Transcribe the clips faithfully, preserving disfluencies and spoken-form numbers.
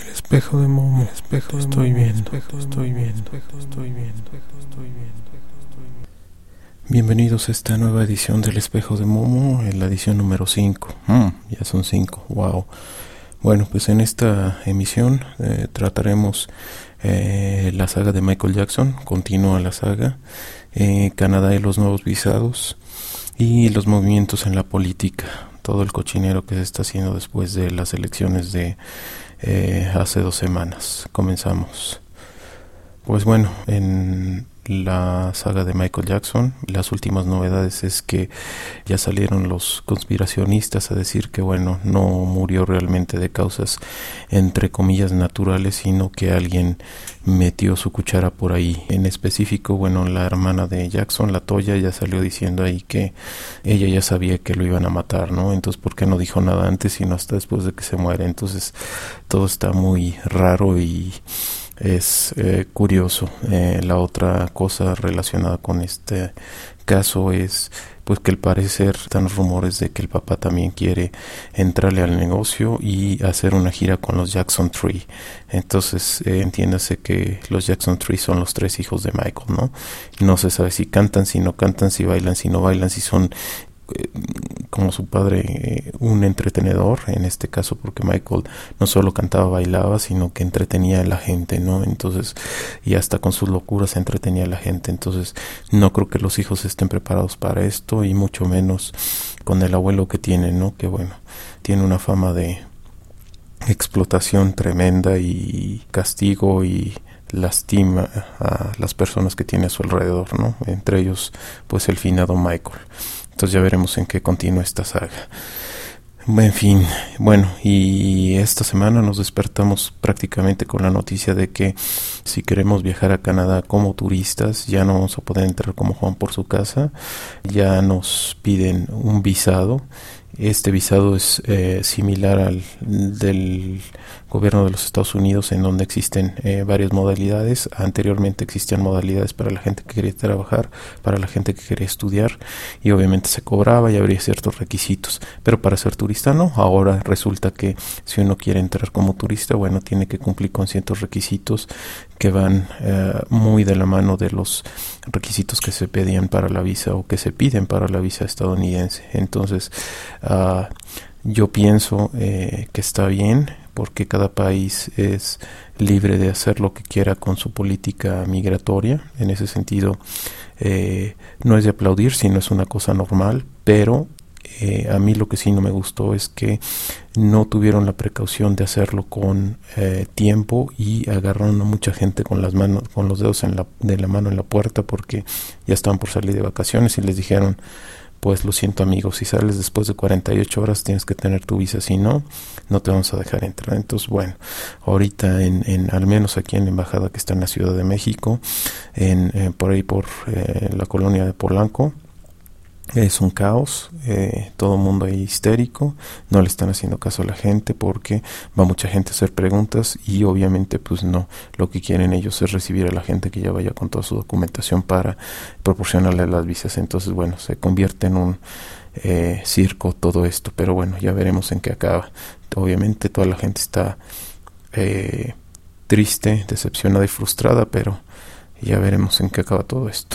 Espejo de Momo, espejo de estoy bien, espejo, estoy bien, espejo, estoy bien, espejo, estoy bien, espejo, estoy bien. Bienvenidos a esta nueva edición del Espejo de Momo, en la edición número cinco. Mm, ya son cinco, wow. Bueno, pues en esta emisión eh, trataremos eh, la saga de Michael Jackson, continúa la saga, eh, Canadá y los nuevos visados y los movimientos en la política, todo el cochinero que se está haciendo después de las elecciones de eh, hace dos semanas. Comenzamos. Pues bueno, en la saga de Michael Jackson, las últimas novedades es que ya salieron los conspiracionistas a decir que bueno, no murió realmente de causas entre comillas naturales, sino que alguien metió su cuchara por ahí. En específico, bueno, la hermana de Jackson, la Toya, ya salió diciendo ahí que ella ya sabía que lo iban a matar, ¿no? Entonces, ¿por qué no dijo nada antes, sino hasta después de que se muere? Entonces, todo está muy raro y es eh, curioso. Eh, la otra cosa relacionada con este caso es pues que al parecer están rumores de que el papá también quiere entrarle al negocio y hacer una gira con los Jackson Three. Entonces eh, entiéndase que los Jackson Three son los tres hijos de Michael, ¿no? No se sabe si cantan, si no cantan, si bailan, si no bailan, si son como su padre, eh, un entretenedor, en este caso, porque Michael no solo cantaba, bailaba, sino que entretenía a la gente, ¿no? Entonces, y hasta con sus locuras entretenía a la gente. Entonces, no creo que los hijos estén preparados para esto, y mucho menos con el abuelo que tiene, ¿no? Que bueno, tiene una fama de explotación tremenda y castigo y lastima a las personas que tiene a su alrededor, ¿no? Entre ellos, pues el finado Michael. Entonces ya veremos en qué continúa esta saga. En fin, bueno, y esta semana nos despertamos prácticamente con la noticia de que si queremos viajar a Canadá como turistas, ya no vamos a poder entrar como Juan por su casa, ya nos piden un visado. Este visado es eh, similar al del gobierno de los Estados Unidos, en donde existen eh, varias modalidades. Anteriormente existían modalidades para la gente que quería trabajar, para la gente que quería estudiar, y obviamente se cobraba y habría ciertos requisitos, pero para ser turista no. Ahora resulta que si uno quiere entrar como turista, bueno, tiene que cumplir con ciertos requisitos que van eh, muy de la mano de los requisitos que se pedían para la visa o que se piden para la visa estadounidense. Entonces uh, yo pienso eh, que está bien, porque cada país es libre de hacer lo que quiera con su política migratoria. En ese sentido eh, no es de aplaudir, sino es una cosa normal, pero Eh, a mí lo que sí no me gustó es que no tuvieron la precaución de hacerlo con eh, tiempo y agarraron a mucha gente con las manos, con los dedos en la, de la mano en la puerta, porque ya estaban por salir de vacaciones y les dijeron, pues lo siento amigos, si sales después de cuarenta y ocho horas tienes que tener tu visa, si no, no te vamos a dejar entrar. Entonces bueno, ahorita en, en al menos aquí en la embajada que está en la Ciudad de México, en, en por ahí por eh, la colonia de Polanco, es un caos, eh, todo el mundo ahí histérico, no le están haciendo caso a la gente porque va mucha gente a hacer preguntas y obviamente pues no, lo que quieren ellos es recibir a la gente que ya vaya con toda su documentación para proporcionarle las visas. Entonces bueno, se convierte en un eh, circo todo esto, pero bueno, ya veremos en qué acaba. Obviamente toda la gente está eh, triste, decepcionada y frustrada, pero ya veremos en qué acaba todo esto.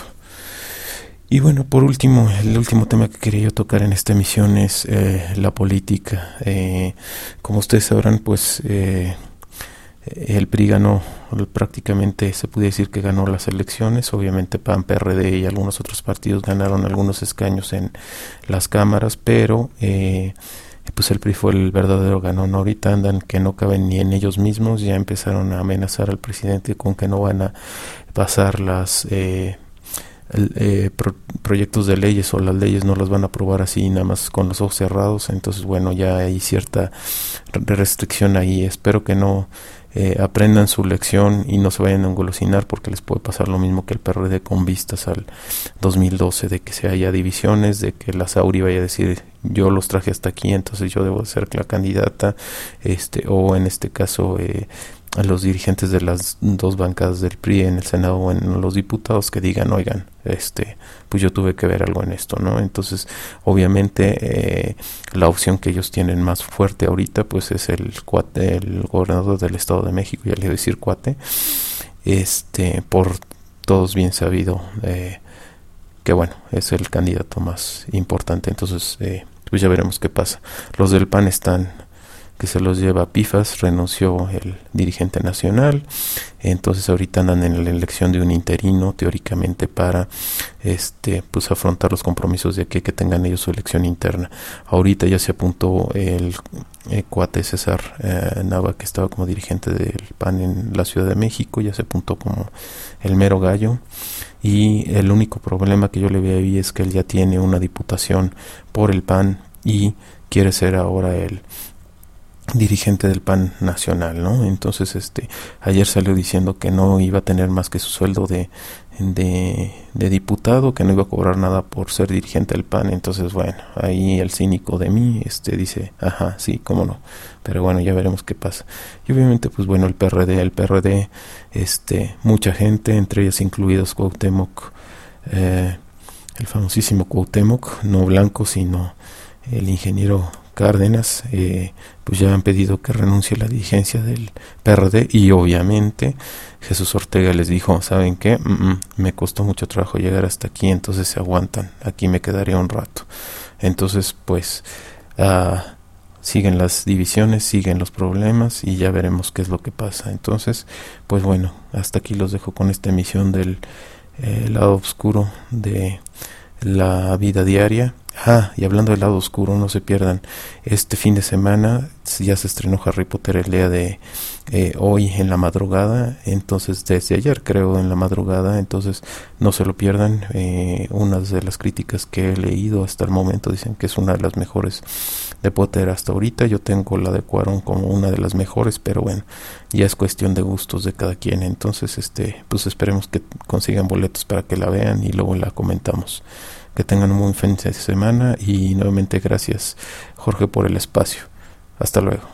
Y bueno, por último, el último tema que quería yo tocar en esta emisión es eh, la política. Eh, como ustedes sabrán, pues eh, el P R I ganó, prácticamente se puede decir que ganó las elecciones. Obviamente P A N, P R D y algunos otros partidos ganaron algunos escaños en las cámaras, pero eh, pues el P R I fue el verdadero ganón. Ahorita andan que no caben ni en ellos mismos, ya empezaron a amenazar al presidente con que no van a pasar las Eh, Eh, pro, proyectos de leyes, o las leyes no las van a aprobar así nada más con los ojos cerrados. Entonces bueno, ya hay cierta restricción ahí. Espero que no eh, aprendan su lección y no se vayan a engolosinar, porque les puede pasar lo mismo que el P R D con vistas al dos mil doce, de que se haya divisiones, de que la Sauri vaya a decir yo los traje hasta aquí, entonces yo debo ser la candidata, este o en este caso eh, a los dirigentes de las dos bancadas del P R I en el Senado o en los diputados que digan, oigan, este, pues yo tuve que ver algo en esto, ¿no? Entonces, obviamente, eh, la opción que ellos tienen más fuerte ahorita, pues es el cuate, el gobernador del Estado de México, ya le voy a decir cuate, este, por todos bien sabido, eh, que bueno, es el candidato más importante. Entonces, eh, pues ya veremos qué pasa. Los del P A N están que se los lleva Pifas, renunció el dirigente nacional, entonces ahorita andan en la elección de un interino teóricamente para este pues afrontar los compromisos de aquí que tengan ellos su elección interna. Ahorita ya se apuntó el, el cuate César eh, Nava, que estaba como dirigente del P A N en la Ciudad de México, ya se apuntó como el mero gallo. Y el único problema que yo le veo ahí es que él ya tiene una diputación por el P A N y quiere ser ahora el dirigente del P A N nacional, ¿no? Entonces, este, ayer salió diciendo que no iba a tener más que su sueldo de, de, de diputado, que no iba a cobrar nada por ser dirigente del P A N. Entonces, bueno, ahí el cínico de mí, este, dice, ajá, sí, cómo no, pero bueno, ya veremos qué pasa. Y obviamente, pues bueno, el P R D, el P R D, este, mucha gente, entre ellas incluidos Cuauhtémoc, eh, el famosísimo Cuauhtémoc, no Blanco, sino el ingeniero Cárdenas, eh, pues ya han pedido que renuncie la dirigencia del P R D y obviamente Jesús Ortega les dijo, ¿saben qué? Mm-mm, me costó mucho trabajo llegar hasta aquí, entonces se aguantan, aquí me quedaré un rato. Entonces pues uh, siguen las divisiones, siguen los problemas y ya veremos qué es lo que pasa. Entonces pues bueno, hasta aquí los dejo con esta emisión del eh, lado oscuro de la vida diaria. Ah, y hablando del lado oscuro, no se pierdan, este fin de semana ya se estrenó Harry Potter el día de eh, hoy en la madrugada, entonces desde ayer creo en la madrugada, entonces no se lo pierdan. Eh, unas de las críticas que he leído hasta el momento dicen que es una de las mejores de Potter hasta ahorita. Yo tengo la de Cuarón como una de las mejores, pero bueno, ya es cuestión de gustos de cada quien. Entonces, este, pues esperemos que consigan boletos para que la vean y luego la comentamos. Que tengan un buen fin de semana y nuevamente gracias, Jorge, por el espacio. Hasta luego.